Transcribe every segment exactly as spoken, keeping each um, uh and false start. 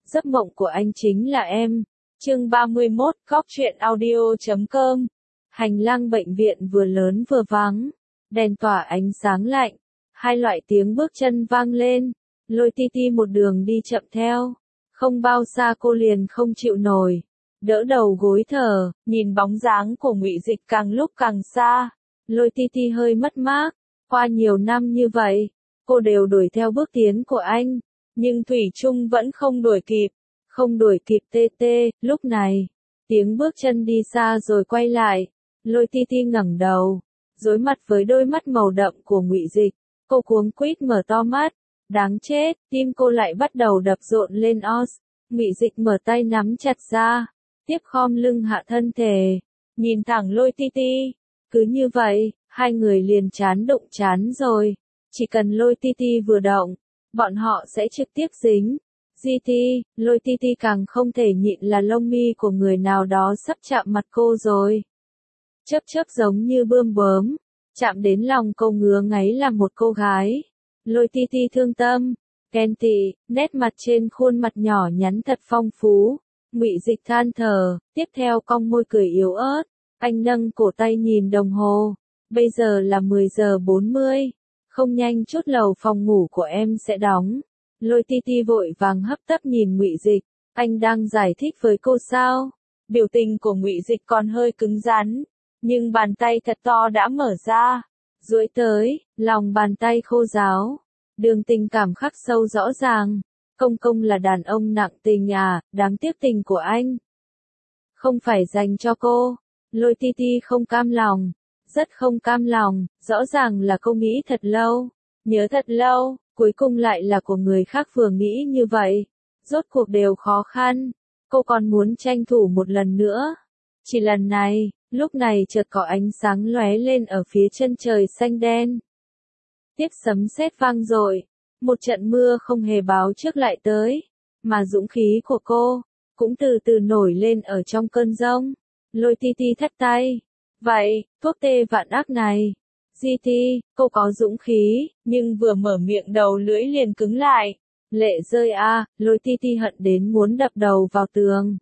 Giấc mộng của anh chính là em. Chương ba mươi mốt, Cóc truyện audio chấm com. Hành lang bệnh viện vừa lớn vừa vắng, đèn tỏa ánh sáng lạnh, hai loại tiếng bước chân vang lên, Lôi Ti Ti một đường đi chậm theo. Không bao xa cô liền không chịu nổi, đỡ đầu gối thở, nhìn bóng dáng của Ngụy Dịch càng lúc càng xa. Lôi Ti Ti hơi mất mát, qua nhiều năm như vậy, cô đều đuổi theo bước tiến của anh, nhưng thủy chung vẫn không đuổi kịp, không đuổi kịp tê tê. Lúc này, tiếng bước chân đi xa rồi quay lại, Lôi Ti Ti ngẩng đầu, đối mặt với đôi mắt màu đậm của Ngụy Dịch, cô cuống quýt mở to mắt, đáng chết, tim cô lại bắt đầu đập rộn lên os. Ngụy Dịch mở tay nắm chặt ra, tiếp khom lưng hạ thân thể, nhìn thẳng Lôi Ti Ti. Cứ như vậy, hai người liền chán đụng chán rồi, chỉ cần Lôi Ti Ti vừa động, bọn họ sẽ trực tiếp dính. Di Ti, Lôi Ti Ti càng không thể nhịn là lông mi của người nào đó sắp chạm mặt cô rồi. Chớp chớp giống như bươm bướm, chạm đến lòng cô ngứa ngáy là một cô gái. Lôi Ti Ti thương tâm, ghen tị, nét mặt trên khuôn mặt nhỏ nhắn thật phong phú. Ngụy Dịch than thở, tiếp theo cong môi cười yếu ớt, anh nâng cổ tay nhìn đồng hồ, bây giờ là mười giờ bốn mươi, không nhanh chút lầu phòng ngủ của em sẽ đóng. Lôi Ti Ti vội vàng hấp tấp nhìn Ngụy Dịch, anh đang giải thích với cô sao? Biểu tình của Ngụy Dịch còn hơi cứng rắn, nhưng bàn tay thật to đã mở ra, duỗi tới, lòng bàn tay khô ráo, đường tình cảm khắc sâu rõ ràng. Công công là đàn ông nặng tình à, đáng tiếc tình của anh không phải dành cho cô. Lôi Ti Ti không cam lòng, rất không cam lòng, rõ ràng là cô nghĩ thật lâu, nhớ thật lâu, cuối cùng lại là của người khác vừa nghĩ như vậy. Rốt cuộc đều khó khăn, cô còn muốn tranh thủ một lần nữa. Chỉ lần này, lúc này chợt có ánh sáng lóe lên ở phía chân trời xanh đen. Tiếp sấm sét vang dội, một trận mưa không hề báo trước lại tới, mà dũng khí của cô cũng từ từ nổi lên ở trong cơn giông. Lôi Ti Ti thắt tay. Vậy, thuốc tê vạn ác này. Di Ti, cô có dũng khí, nhưng vừa mở miệng đầu lưỡi liền cứng lại. Lệ rơi a, à, Lôi Ti Ti hận đến muốn đập đầu vào tường.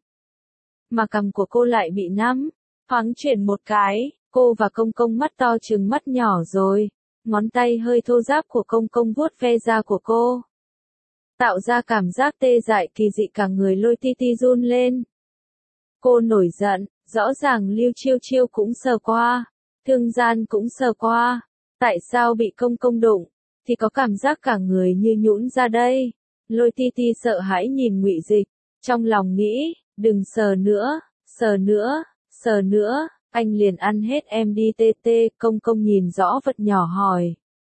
Mà cằm của cô lại bị nắm, thoáng chuyển một cái, cô và công công mắt to trừng mắt nhỏ rồi. Ngón tay hơi thô ráp của công công vuốt ve da của cô, tạo ra cảm giác tê dại kỳ dị, cả người Lôi Ti Ti run lên. Cô nổi giận, rõ ràng Lưu Chiêu Chiêu cũng sờ qua, Thương Gian cũng sờ qua, tại sao bị công công đụng, thì có cảm giác cả người như nhũn ra đây. Lôi Ti Ti sợ hãi nhìn Ngụy Dịch, trong lòng nghĩ, đừng sờ nữa, sờ nữa, sờ nữa, anh liền ăn hết em đi tê tê. Công công nhìn rõ vật nhỏ hỏi.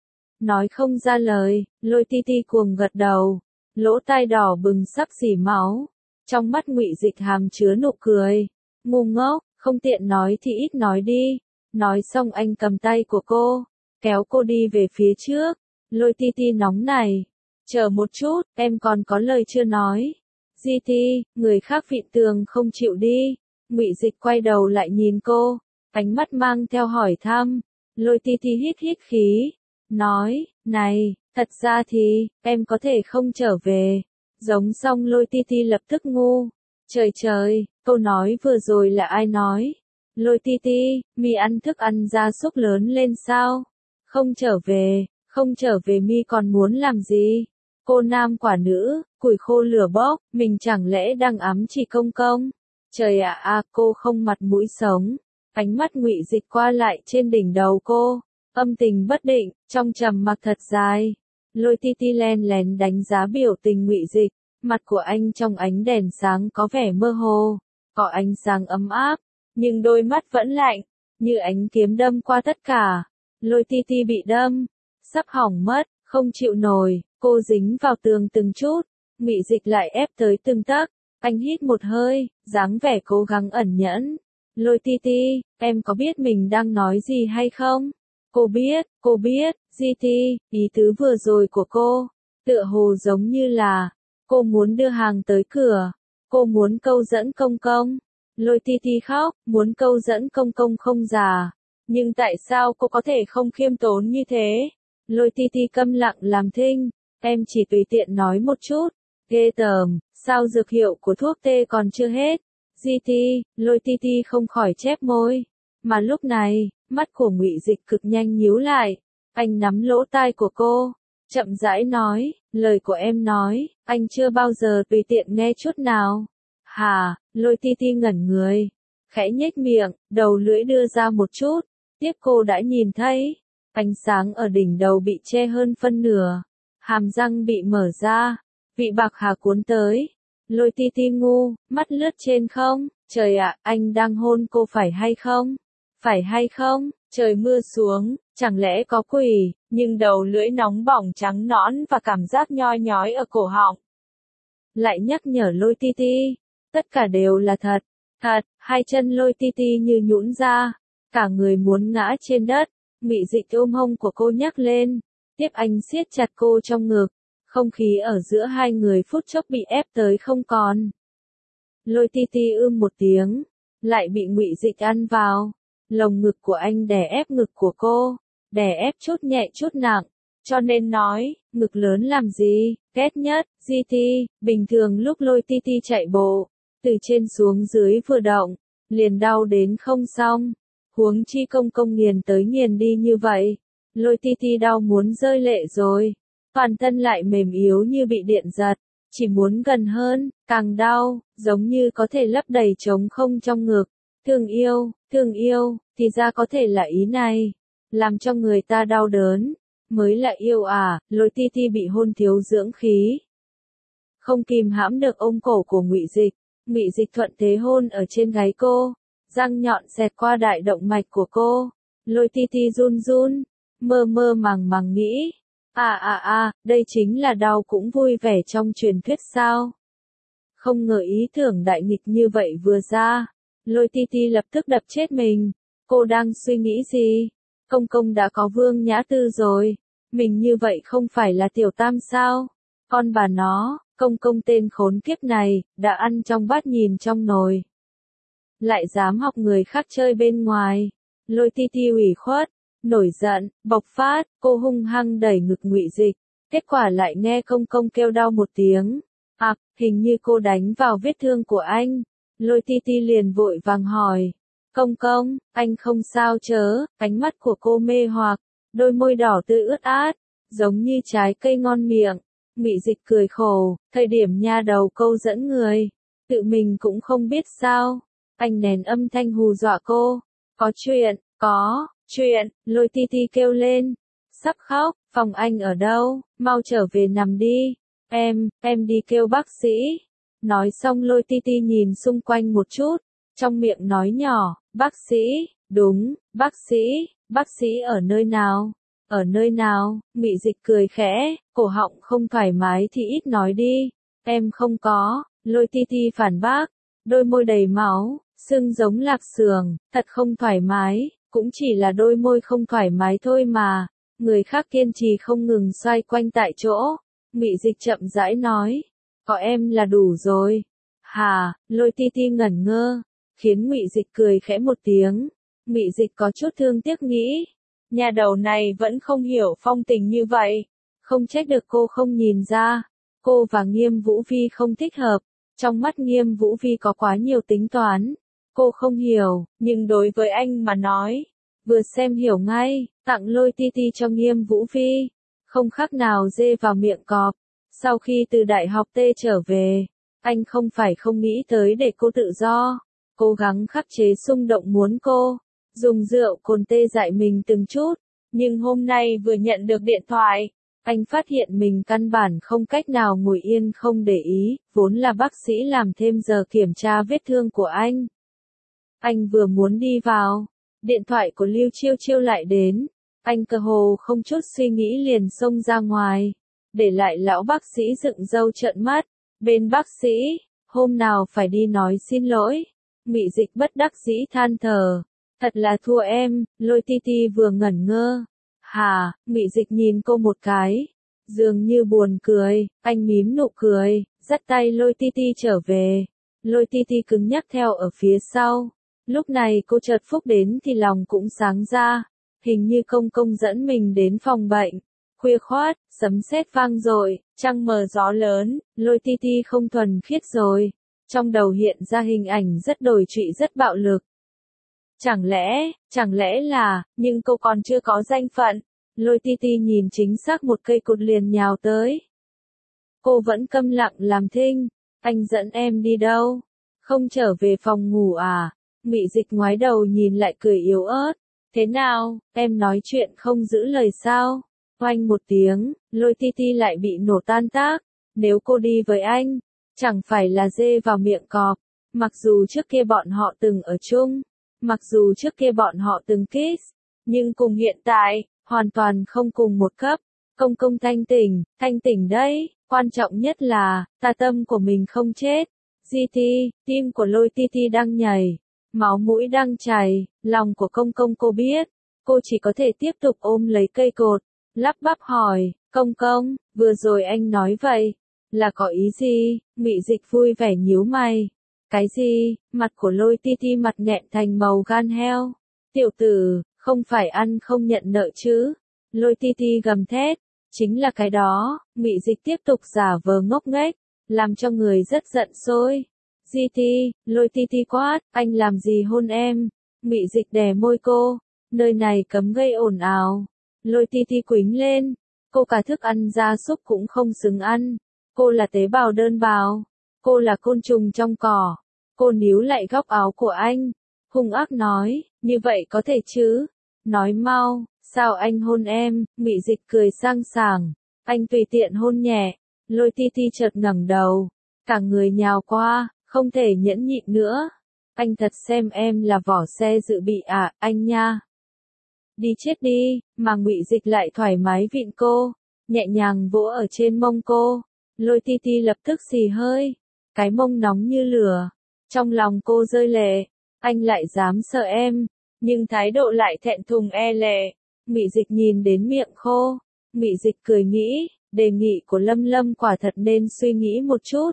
Nói không ra lời, Lôi Ti Ti cuồng gật đầu, lỗ tai đỏ bừng sắp xỉ máu. Trong mắt Ngụy Dịch hàm chứa nụ cười. Ngu ngốc, không tiện nói thì ít nói đi. Nói xong anh cầm tay của cô, kéo cô đi về phía trước. Lôi Ti Ti nóng này. Chờ một chút, em còn có lời chưa nói. Di Ti, người khác vịn tường không chịu đi. Ngụy Dịch quay đầu lại nhìn cô, ánh mắt mang theo hỏi thăm. Lôi Ti Ti hít hít khí, nói, này, thật ra thì, em có thể không trở về. Giống xong Lôi Ti Ti lập tức ngu. Trời trời, câu nói vừa rồi là ai nói? Lôi Ti Ti, mi ăn thức ăn gia súc lớn lên sao? Không trở về, không trở về mi còn muốn làm gì? Cô nam quả nữ, củi khô lửa bốc, mình chẳng lẽ đang ám chỉ công công? Trời ạ à, à, cô không mặt mũi sống. Ánh mắt Ngụy Dịch qua lại trên đỉnh đầu cô, âm tình bất định, trong trầm mặc thật dài. Lôi Ti Ti len lén đánh giá biểu tình Ngụy Dịch, mặt của anh trong ánh đèn sáng có vẻ mơ hồ, có ánh sáng ấm áp, nhưng đôi mắt vẫn lạnh, như ánh kiếm đâm qua tất cả. Lôi Ti Ti bị đâm, sắp hỏng mất, không chịu nổi, cô dính vào tường từng chút, Ngụy Dịch lại ép tới từng tấc. Anh hít một hơi, dáng vẻ cố gắng ẩn nhẫn. Lôi Ti Ti, em có biết mình đang nói gì hay không? Cô biết, cô biết, Di Ti, ý tứ vừa rồi của cô, tựa hồ giống như là, cô muốn đưa hàng tới cửa, cô muốn câu dẫn công công. Lôi Ti Ti khóc, muốn câu dẫn công công không già, nhưng tại sao cô có thể không khiêm tốn như thế? Lôi Ti Ti câm lặng làm thinh, em chỉ tùy tiện nói một chút. Ghê tởm, Sao dược hiệu của thuốc tê còn chưa hết? Di Ti, Lôi Ti Ti không khỏi chép môi. Mà lúc này, mắt của Ngụy Dịch cực nhanh nhíu lại. Anh nắm lỗ tai của cô, chậm rãi nói, lời của em nói, anh chưa bao giờ tùy tiện nghe chút nào. Hà, Lôi Ti Ti ngẩn người, khẽ nhếch miệng, đầu lưỡi đưa ra một chút. Tiếp cô đã nhìn thấy, ánh sáng ở đỉnh đầu bị che hơn phân nửa, hàm răng bị mở ra, vị bạc hà cuốn tới. Lôi Ti Ti ngu, mắt lướt trên không, trời ạ, anh đang hôn cô phải hay không? Phải hay không? Trời mưa xuống, chẳng lẽ có quỷ, nhưng đầu lưỡi nóng bỏng trắng nõn và cảm giác nhoi nhói ở cổ họng. Lại nhắc nhở Lôi Ti Ti, tất cả đều là thật, thật, hai chân Lôi Ti Ti như nhũn ra, cả người muốn ngã trên đất. Ngụy Dịch ôm hông của cô nhắc lên, tiếp anh siết chặt cô trong ngực, không khí ở giữa hai người phút chốc bị ép tới không còn. Lôi Ti Ti ưm một tiếng, lại bị Ngụy Dịch ăn vào. Lồng ngực của anh đè ép ngực của cô, đè ép chút nhẹ chút nặng, cho nên nói, ngực lớn làm gì, ghét nhất. Di Ti, bình thường lúc Lôi Ti Ti chạy bộ, từ trên xuống dưới vừa động, liền đau đến không xong. Huống chi công công nghiền tới nghiền đi như vậy, Lôi Ti Ti đau muốn rơi lệ rồi, toàn thân lại mềm yếu như bị điện giật, chỉ muốn gần hơn, càng đau, giống như có thể lấp đầy trống không trong ngực. Thương yêu, thương yêu, thì ra có thể là ý này, làm cho người ta đau đớn, mới là yêu à. Lôi Ti Ti bị hôn thiếu dưỡng khí, không kìm hãm được ôm cổ của Ngụy Dịch. Ngụy Dịch thuận thế hôn ở trên gáy cô, răng nhọn xẹt qua đại động mạch của cô. Lôi Ti Ti run run, mơ mơ màng màng nghĩ, à à à, đây chính là đau cũng vui vẻ trong truyền thuyết sao? Không ngờ ý tưởng đại nghịch như vậy vừa ra, Lôi Ti Ti lập tức đập chết mình. Cô đang suy nghĩ gì? Công công đã có Vương Nhã Tư rồi, mình như vậy không phải là tiểu tam sao? Con bà nó, công công tên khốn kiếp này, đã ăn trong bát nhìn trong nồi, lại dám học người khác chơi bên ngoài. Lôi Ti Ti ủy khuất, nổi giận, bộc phát, cô hung hăng đẩy ngực Ngụy Dịch, kết quả lại nghe công công kêu đau một tiếng. À, hình như cô đánh vào vết thương của anh. Lôi Ti Ti liền vội vàng hỏi, công công, anh không sao chớ? Ánh mắt của cô mê hoặc, đôi môi đỏ tươi ướt át, giống như trái cây ngon miệng. Ngụy Dịch cười khổ, thời điểm nha đầu câu dẫn người, tự mình cũng không biết sao. Anh nén âm thanh hù dọa cô, có chuyện, có, chuyện. Lôi Ti Ti kêu lên, sắp khóc, phòng anh ở đâu, mau trở về nằm đi, em, em đi kêu bác sĩ. Nói xong Lôi Ti Ti nhìn xung quanh một chút, trong miệng nói nhỏ, bác sĩ, đúng, bác sĩ, bác sĩ ở nơi nào, ở nơi nào? Ngụy Dịch cười khẽ, cổ họng không thoải mái thì ít nói đi, em không có. Lôi Ti Ti phản bác, đôi môi đầy máu, sưng giống lạc xưởng, thật không thoải mái, cũng chỉ là đôi môi không thoải mái thôi mà. Người khác kiên trì không ngừng xoay quanh tại chỗ. Ngụy Dịch chậm rãi nói, có em là đủ rồi. Hà, Lôi Ti Ti ngẩn ngơ, khiến Ngụy Dịch cười khẽ một tiếng. Ngụy Dịch có chút thương tiếc nghĩ, nhà đầu này vẫn không hiểu phong tình như vậy, không trách được cô không nhìn ra. Cô và Nghiêm Vũ Vi không thích hợp, trong mắt Nghiêm Vũ Vi có quá nhiều tính toán. Cô không hiểu, nhưng đối với anh mà nói, vừa xem hiểu ngay. Tặng Lôi Ti Ti cho Nghiêm Vũ Vi, không khác nào dê vào miệng cọp. Sau khi từ đại học T trở về, anh không phải không nghĩ tới để cô tự do, cố gắng khắc chế xung động muốn cô dùng rượu cồn tê dại mình từng chút. Nhưng hôm nay vừa nhận được điện thoại, anh phát hiện mình căn bản không cách nào ngồi yên không để ý, vốn là bác sĩ làm thêm giờ kiểm tra vết thương của anh. Anh vừa muốn đi vào, điện thoại của Lưu Chiêu Chiêu lại đến, anh cơ hồ không chút suy nghĩ liền xông ra ngoài, để lại lão bác sĩ dựng râu trợn mắt. Bên bác sĩ, hôm nào phải đi nói xin lỗi. Ngụy Dịch bất đắc dĩ than thở, thật là thua em. Lôi Ti Ti vừa ngẩn ngơ, hà. Ngụy Dịch nhìn cô một cái, dường như buồn cười, anh mím nụ cười, dắt tay Lôi Ti Ti trở về. Lôi Ti Ti cứng nhắc theo ở phía sau. Lúc này cô chợt phúc đến thì lòng cũng sáng ra, hình như công công dẫn mình đến phòng bệnh, Khuya khoát, sấm sét vang dội, trăng mờ gió lớn, Lôi Ti Ti không thuần khiết rồi. Trong đầu hiện ra hình ảnh rất đồi trụy rất bạo lực. Chẳng lẽ, chẳng lẽ là, nhưng cô còn chưa có danh phận. Lôi Ti Ti nhìn chính xác một cây cột liền nhào tới. Cô vẫn câm lặng làm thinh. Anh dẫn em đi đâu? Không trở về phòng ngủ à? Mị Dịch ngoái đầu nhìn lại cười yếu ớt. Thế nào, em nói chuyện không giữ lời sao? Oanh một tiếng, Lôi Ti Ti lại bị nổ tan tác. Nếu cô đi với anh, chẳng phải là dê vào miệng cọp. Mặc dù trước kia bọn họ từng ở chung, mặc dù trước kia bọn họ từng kiss, nhưng cùng hiện tại, hoàn toàn không cùng một cấp. Công công thanh tỉnh, thanh tỉnh đấy, quan trọng nhất là, tà tâm của mình không chết. Di Ti, tim của Lôi Ti Ti đang nhảy, máu mũi đang chảy, lòng của công công cô biết, cô chỉ có thể tiếp tục ôm lấy cây cột, lắp bắp hỏi, công công, vừa rồi anh nói vậy, là có ý gì? Mị Dịch vui vẻ nhíu mày. Cái gì? Mặt của Lôi Ti Ti mặt nghẹn thành màu gan heo. Tiểu tử, không phải ăn không nhận nợ chứ? Lôi Ti Ti gầm thét. Chính là cái đó, Mị Dịch tiếp tục giả vờ ngốc nghếch, làm cho người rất giận sôi. Di Ti, Lôi Ti Ti quát, anh làm gì hôn em? Mị Dịch đè môi cô, nơi này cấm gây ồn ào. Lôi Ti Ti quýnh lên, cô cả thức ăn gia súc cũng không xứng ăn. Cô là tế bào đơn bào, cô là côn trùng trong cỏ. Cô níu lại góc áo của anh, hung ác nói, như vậy có thể chứ? Nói mau, sao anh hôn em? Mị Dịch cười sang sảng, anh tùy tiện hôn nhẹ. Lôi Ti Ti chợt ngẩng đầu, cả người nhào qua, không thể nhẫn nhịn nữa. Anh thật xem em là vỏ xe dự bị à, anh nha. Đi chết đi, mà Mị Dịch lại thoải mái vịn cô, nhẹ nhàng vỗ ở trên mông cô. Lôi Ti Ti lập tức xì hơi, cái mông nóng như lửa. Trong lòng cô rơi lệ, anh lại dám sợ em, nhưng thái độ lại thẹn thùng e lệ. Mị Dịch nhìn đến miệng khô, Mị Dịch cười nghĩ, đề nghị của Lâm Lâm quả thật nên suy nghĩ một chút.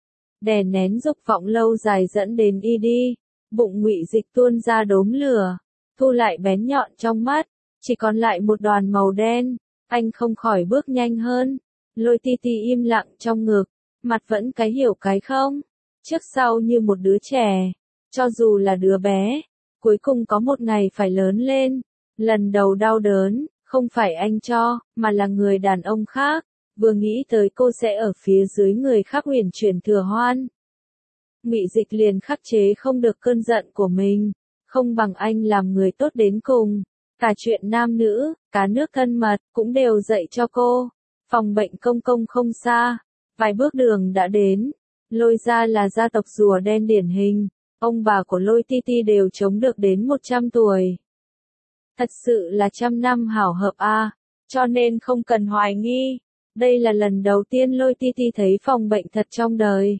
Đè nén dục vọng lâu dài dẫn đến y đi, bụng Mị Dịch tuôn ra đốm lửa, thu lại bén nhọn trong mắt, chỉ còn lại một đoàn màu đen. Anh không khỏi bước nhanh hơn. Lôi Ti Ti im lặng trong ngực, mặt vẫn cái hiểu cái không, trước sau như một đứa trẻ, cho dù là đứa bé, cuối cùng có một ngày phải lớn lên. Lần đầu đau đớn, không phải anh cho, mà là người đàn ông khác, vừa nghĩ tới cô sẽ ở phía dưới người khác huyền chuyển thừa hoan. Mị Dịch liền khắc chế không được cơn giận của mình, không bằng anh làm người tốt đến cùng. Cả chuyện nam nữ, cá nước thân mật, cũng đều dạy cho cô. Phòng bệnh công công không xa, vài bước đường đã đến. Lôi gia là gia tộc rùa đen điển hình, ông bà của Lôi Ti Ti đều chống được đến một trăm tuổi. Thật sự là trăm năm hảo hợp a, cho nên không cần hoài nghi. Đây là lần đầu tiên Lôi Ti Ti thấy phòng bệnh thật trong đời.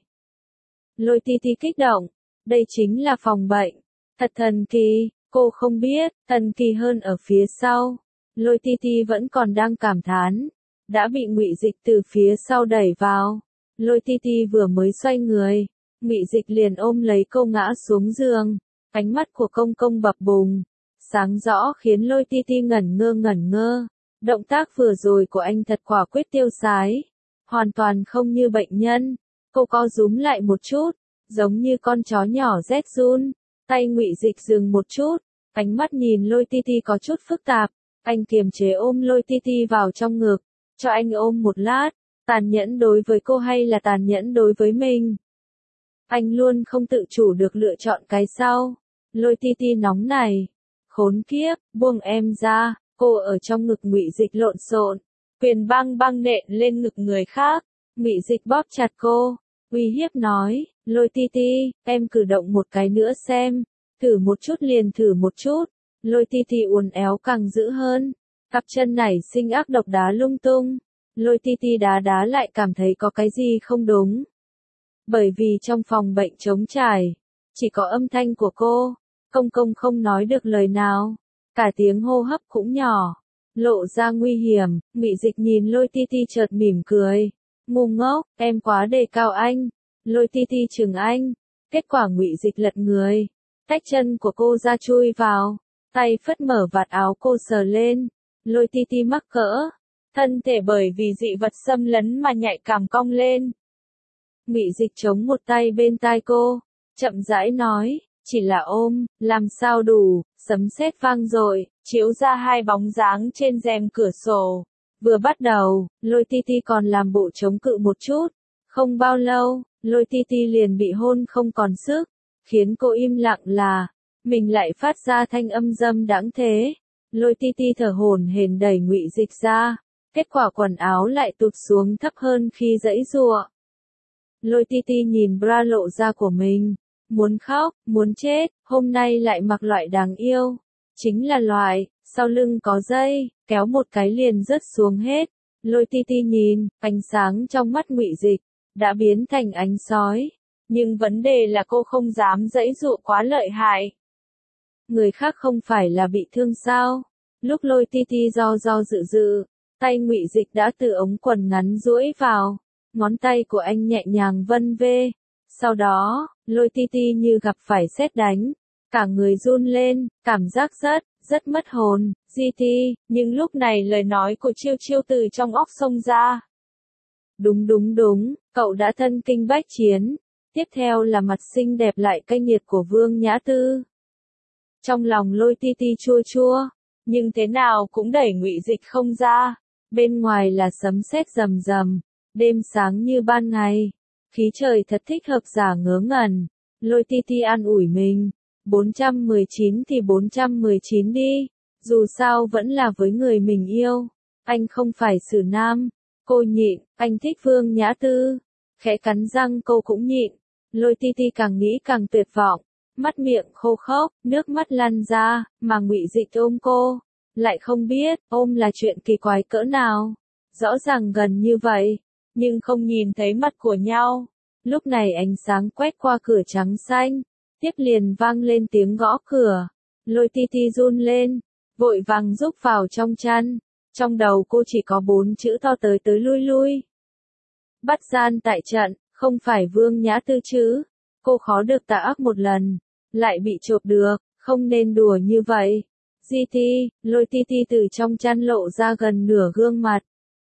Lôi Ti Ti kích động, đây chính là phòng bệnh, thật thần kỳ, cô không biết, thần kỳ hơn ở phía sau. Lôi Ti Ti vẫn còn đang cảm thán, đã bị Ngụy Dịch từ phía sau đẩy vào. Lôi Ti Ti vừa mới xoay người, Ngụy Dịch liền ôm lấy cô ngã xuống giường, ánh mắt của công công bập bùng, sáng rõ khiến Lôi Ti Ti ngẩn ngơ ngẩn ngơ. Động tác vừa rồi của anh thật quả quyết tiêu sái, hoàn toàn không như bệnh nhân. Cô co rúm lại một chút, giống như con chó nhỏ rét run. Tay Ngụy Dịch dừng một chút, ánh mắt nhìn Lôi Ti Ti có chút phức tạp. Anh kiềm chế ôm Lôi Ti Ti vào trong ngực, cho anh ôm một lát. Tàn nhẫn đối với cô hay là tàn nhẫn đối với mình? Anh luôn không tự chủ được lựa chọn cái sau. Lôi Ti Ti nóng này, khốn kiếp, buông em ra. Cô ở trong ngực Ngụy Dịch lộn xộn, quyền băng băng nện lên ngực người khác. Ngụy Dịch bóp chặt cô, uy hiếp nói, Lôi Ti Ti, em cử động một cái nữa xem, thử một chút liền thử một chút. Lôi Ti Ti uốn éo càng dữ hơn, cặp chân nảy sinh ác độc đá lung tung. Lôi Ti Ti đá đá lại cảm thấy có cái gì không đúng. Bởi vì trong phòng bệnh trống trải, chỉ có âm thanh của cô, công công không nói được lời nào. Cả tiếng hô hấp cũng nhỏ, lộ ra nguy hiểm. Ngụy Dịch nhìn Lôi Ti Ti chợt mỉm cười, ngu ngốc, em quá đề cao anh. Lôi Ti Ti chừng anh, kết quả Ngụy Dịch lật người, tách chân của cô ra chui vào, tay phất mở vạt áo cô sờ lên. Lôi Ti Ti mắc cỡ, thân thể bởi vì dị vật xâm lấn mà nhạy cảm cong lên. Ngụy Dịch chống một tay bên tai cô, chậm rãi nói, chỉ là ôm, làm sao đủ, sấm sét vang dội, chiếu ra hai bóng dáng trên rèm cửa sổ. Vừa bắt đầu, Lôi Ti Ti còn làm bộ chống cự một chút, không bao lâu, Lôi Ti Ti liền bị hôn không còn sức, khiến cô im lặng là, mình lại phát ra thanh âm dâm đãng thế. Lôi Ti Ti thở hổn hển đẩy Ngụy Dịch ra, kết quả quần áo lại tụt xuống thấp hơn khi giãy giụa. Lôi Ti Ti nhìn bra lộ ra của mình, muốn khóc, muốn chết, hôm nay lại mặc loại đáng yêu, chính là loại, sau lưng có dây, kéo một cái liền rớt xuống hết. Lôi Ti Ti nhìn, ánh sáng trong mắt Ngụy Dịch đã biến thành ánh sói, nhưng vấn đề là cô không dám giãy giụa quá lợi hại. Người khác không phải là bị thương sao? Lúc Lôi Ti Ti do do dự dự, tay Ngụy Dịch đã từ ống quần ngắn duỗi vào, ngón tay của anh nhẹ nhàng vân vê. Sau đó, Lôi Ti Ti như gặp phải sét đánh, cả người run lên, cảm giác rất, rất mất hồn. Di Ti, nhưng lúc này lời nói của Chiêu Chiêu từ trong óc xông ra. Đúng đúng đúng, cậu đã thân kinh bách chiến. Tiếp theo là mặt xinh đẹp lại cay nghiệt của Vương Nhã Tư. Trong lòng Lôi Ti Ti chua chua, nhưng thế nào cũng đẩy Ngụy Dịch không ra. Bên ngoài là sấm sét rầm rầm, đêm sáng như ban ngày, khí trời thật thích hợp giả ngớ ngẩn. Lôi Ti Ti an ủi mình, bốn trăm mười chín thì bốn trăm mười chín đi, dù sao vẫn là với người mình yêu, anh không phải xử nam. Cô nhịn, anh thích Vương Nhã Tư, khẽ cắn răng cô cũng nhịn. Lôi Ti Ti càng nghĩ càng tuyệt vọng, mắt miệng khô khốc, nước mắt lăn ra, mà Ngụy Dịch ôm cô, lại không biết, ôm là chuyện kỳ quái cỡ nào. Rõ ràng gần như vậy, nhưng không nhìn thấy mặt của nhau. Lúc này ánh sáng quét qua cửa trắng xanh, tiếp liền vang lên tiếng gõ cửa. Lôi Ti Ti run lên, vội vàng rúc vào trong chăn. Trong đầu cô chỉ có bốn chữ to tới tới lui lui. Bắt gian tại trận, không phải Vương Nhã Tư chứ. Cô khó được tà ác một lần, lại bị chộp được, không nên đùa như vậy. Di Ti, Lôi Ti Ti từ trong chăn lộ ra gần nửa gương mặt.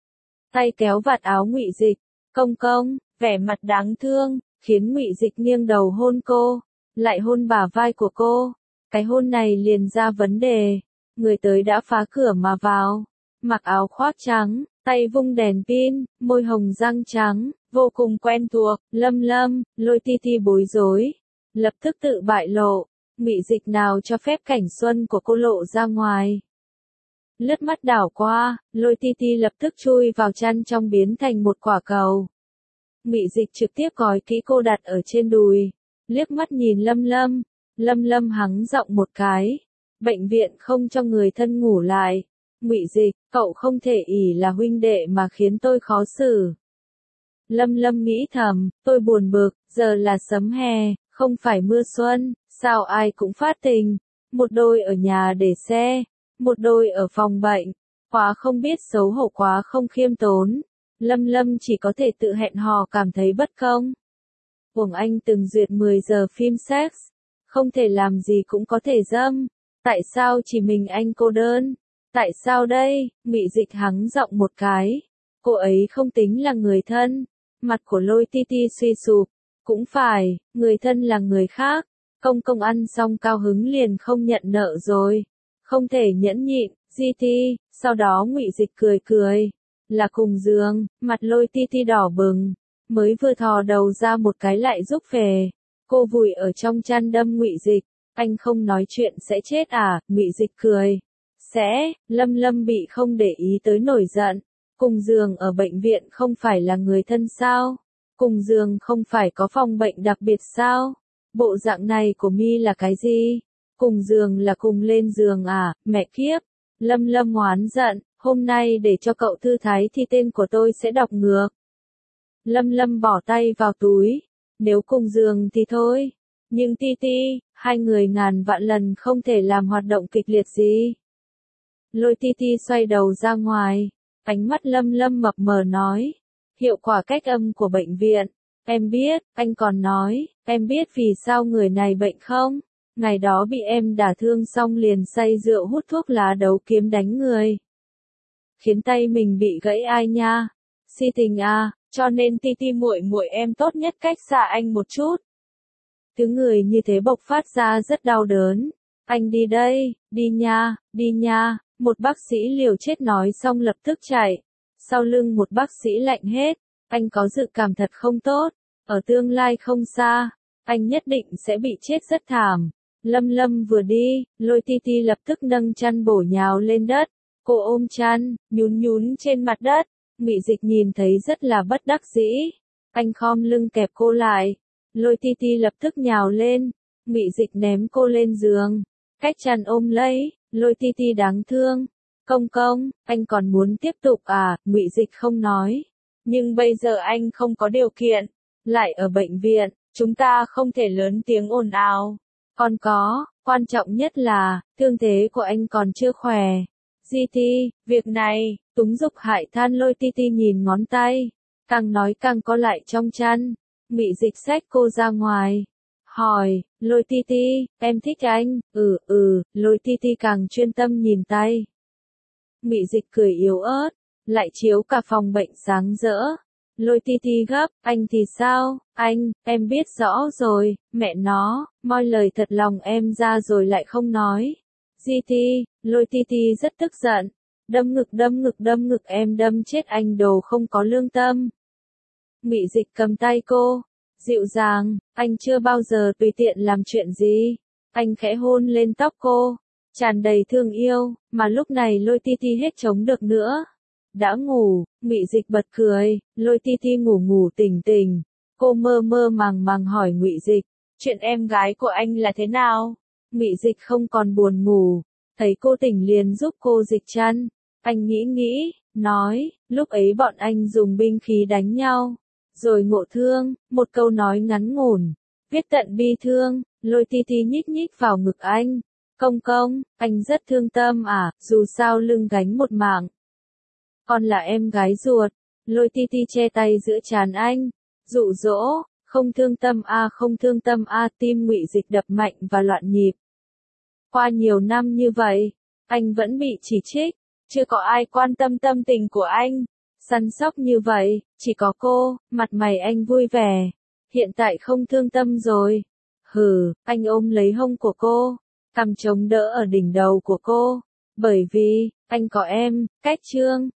Tay kéo vạt áo Ngụy Dịch, công công, vẻ mặt đáng thương, khiến Ngụy Dịch nghiêng đầu hôn cô, lại hôn bả vai của cô. Cái hôn này liền ra vấn đề, người tới đã phá cửa mà vào, mặc áo khoác trắng, tay vung đèn pin, môi hồng răng trắng, vô cùng quen thuộc. Lâm Lâm, Lôi Ti Ti bối rối, lập tức tự bại lộ. Ngụy Dịch nào cho phép cảnh xuân của cô lộ ra ngoài. Lướt mắt đảo qua, Lôi Ti Ti lập tức chui vào chăn trong biến thành một quả cầu. Ngụy Dịch trực tiếp gói kỹ cô đặt ở trên đùi, liếc mắt nhìn Lâm Lâm. Lâm Lâm hắng giọng một cái, bệnh viện không cho người thân ngủ lại. Ngụy Dịch, cậu không thể ỷ là huynh đệ mà khiến tôi khó xử. Lâm Lâm nghĩ thầm, tôi buồn bực, giờ là sấm hè, không phải mưa xuân, sao ai cũng phát tình. Một đôi ở nhà để xe, một đôi ở phòng bệnh, quá không biết xấu hổ, quá không khiêm tốn. Lâm Lâm chỉ có thể tự hẹn hò cảm thấy bất công. Uổng anh từng duyệt mười giờ phim sex, không thể làm gì cũng có thể dâm. Tại sao chỉ mình anh cô đơn? Tại sao đây? Ngụy Dịch hắng giọng một cái. Cô ấy không tính là người thân. Mặt của Lôi Ti Ti suy sụp. Cũng phải, người thân là người khác. Công công ăn xong cao hứng liền không nhận nợ rồi. Không thể nhẫn nhịn, Di Ti. Sau đó Ngụy Dịch cười cười. Là cùng giường, mặt Lôi Ti Ti đỏ bừng. Mới vừa thò đầu ra một cái lại rúc về. Cô vùi ở trong chăn đâm Ngụy Dịch. Anh không nói chuyện sẽ chết à? Ngụy Dịch cười. Sẽ, Lâm Lâm bị không để ý tới nổi giận. Cùng giường ở bệnh viện không phải là người thân sao? Cùng giường không phải có phòng bệnh đặc biệt sao? Bộ dạng này của mi là cái gì? Cùng giường là cùng lên giường à? Mẹ kiếp! Lâm Lâm oán giận, hôm nay để cho cậu thư thái thì tên của tôi sẽ đọc ngược. Lâm Lâm bỏ tay vào túi. Nếu cùng giường thì thôi. Nhưng Ti Ti, hai người ngàn vạn lần không thể làm hoạt động kịch liệt gì. Lôi Ti Ti xoay đầu ra ngoài, ánh mắt Lâm Lâm mập mờ nói. Hiệu quả cách âm của bệnh viện, em biết, anh còn nói, em biết vì sao người này bệnh không? Ngày đó bị em đả thương xong liền say rượu hút thuốc lá đấu kiếm đánh người. khiến tay mình bị gãy ai nha. Si tình à, cho nên ti ti muội muội em tốt nhất cách xa anh một chút. Tiếng người như thế bộc phát ra rất đau đớn. Anh đi đây, đi nha, đi nha, một bác sĩ liều chết nói xong lập tức chạy. Sau lưng một bác sĩ lạnh hết, anh có dự cảm thật không tốt, ở tương lai không xa, anh nhất định sẽ bị chết rất thảm. Lâm Lâm vừa đi, Lôi Ti Ti lập tức nâng chăn bổ nhào lên đất, cô ôm chăn, nhún nhún trên mặt đất, Ngụy Dịch nhìn thấy rất là bất đắc dĩ, anh khom lưng kẹp cô lại, Lôi Ti Ti lập tức nhào lên, Ngụy Dịch ném cô lên giường, cách chăn ôm lấy, Lôi Ti Ti đáng thương, công công, anh còn muốn tiếp tục à, Ngụy Dịch không nói, nhưng bây giờ anh không có điều kiện, lại ở bệnh viện, chúng ta không thể lớn tiếng ồn ào. Còn có, quan trọng nhất là, thương thế của anh còn chưa khỏe. Di Ti, việc này, Túng Dục hại than. Lôi Ti Ti nhìn ngón tay, càng nói càng co lại trong chăn. Ngụy Dịch xách cô ra ngoài, hỏi, Lôi Ti Ti, em thích anh? Ừ, ừ, Lôi Ti Ti càng chuyên tâm nhìn tay. Ngụy Dịch cười yếu ớt, lại chiếu cả phòng bệnh sáng rỡ. Lôi Ti Ti gấp, anh thì sao, anh, em biết rõ rồi, mẹ nó, moi lời thật lòng em ra rồi lại không nói. Di Ti, Lôi Ti Ti rất tức giận, đâm ngực đâm ngực đâm ngực em đâm chết anh đồ không có lương tâm. Ngụy Dịch cầm tay cô, dịu dàng, anh chưa bao giờ tùy tiện làm chuyện gì. Anh khẽ hôn lên tóc cô, tràn đầy thương yêu, mà lúc này Lôi Ti Ti hết chống được nữa. Đã ngủ, Ngụy Dịch bật cười, Lôi Ti Ti ngủ ngủ tỉnh tỉnh, cô mơ mơ màng màng hỏi Ngụy Dịch, chuyện em gái của anh là thế nào? Ngụy Dịch không còn buồn ngủ, thấy cô tỉnh liền giúp cô dịch chăn, anh nghĩ nghĩ, nói, lúc ấy bọn anh dùng binh khí đánh nhau, rồi ngộ thương, một câu nói ngắn ngủn, viết tận bi thương. Lôi Ti Ti nhích nhích vào ngực anh, công công, anh rất thương tâm à, dù sao lưng gánh một mạng. Con là em gái ruột, Lôi Ti Ti che tay giữa trán anh, dụ dỗ, không thương tâm a à, không thương tâm a à, tim Ngụy Dịch đập mạnh và loạn nhịp. Qua nhiều năm như vậy, anh vẫn bị chỉ trích, chưa có ai quan tâm tâm tình của anh, săn sóc như vậy, chỉ có cô, mặt mày anh vui vẻ, hiện tại không thương tâm rồi. Hừ, anh ôm lấy hông của cô, cằm chống đỡ ở đỉnh đầu của cô, bởi vì, anh có em, cách trương.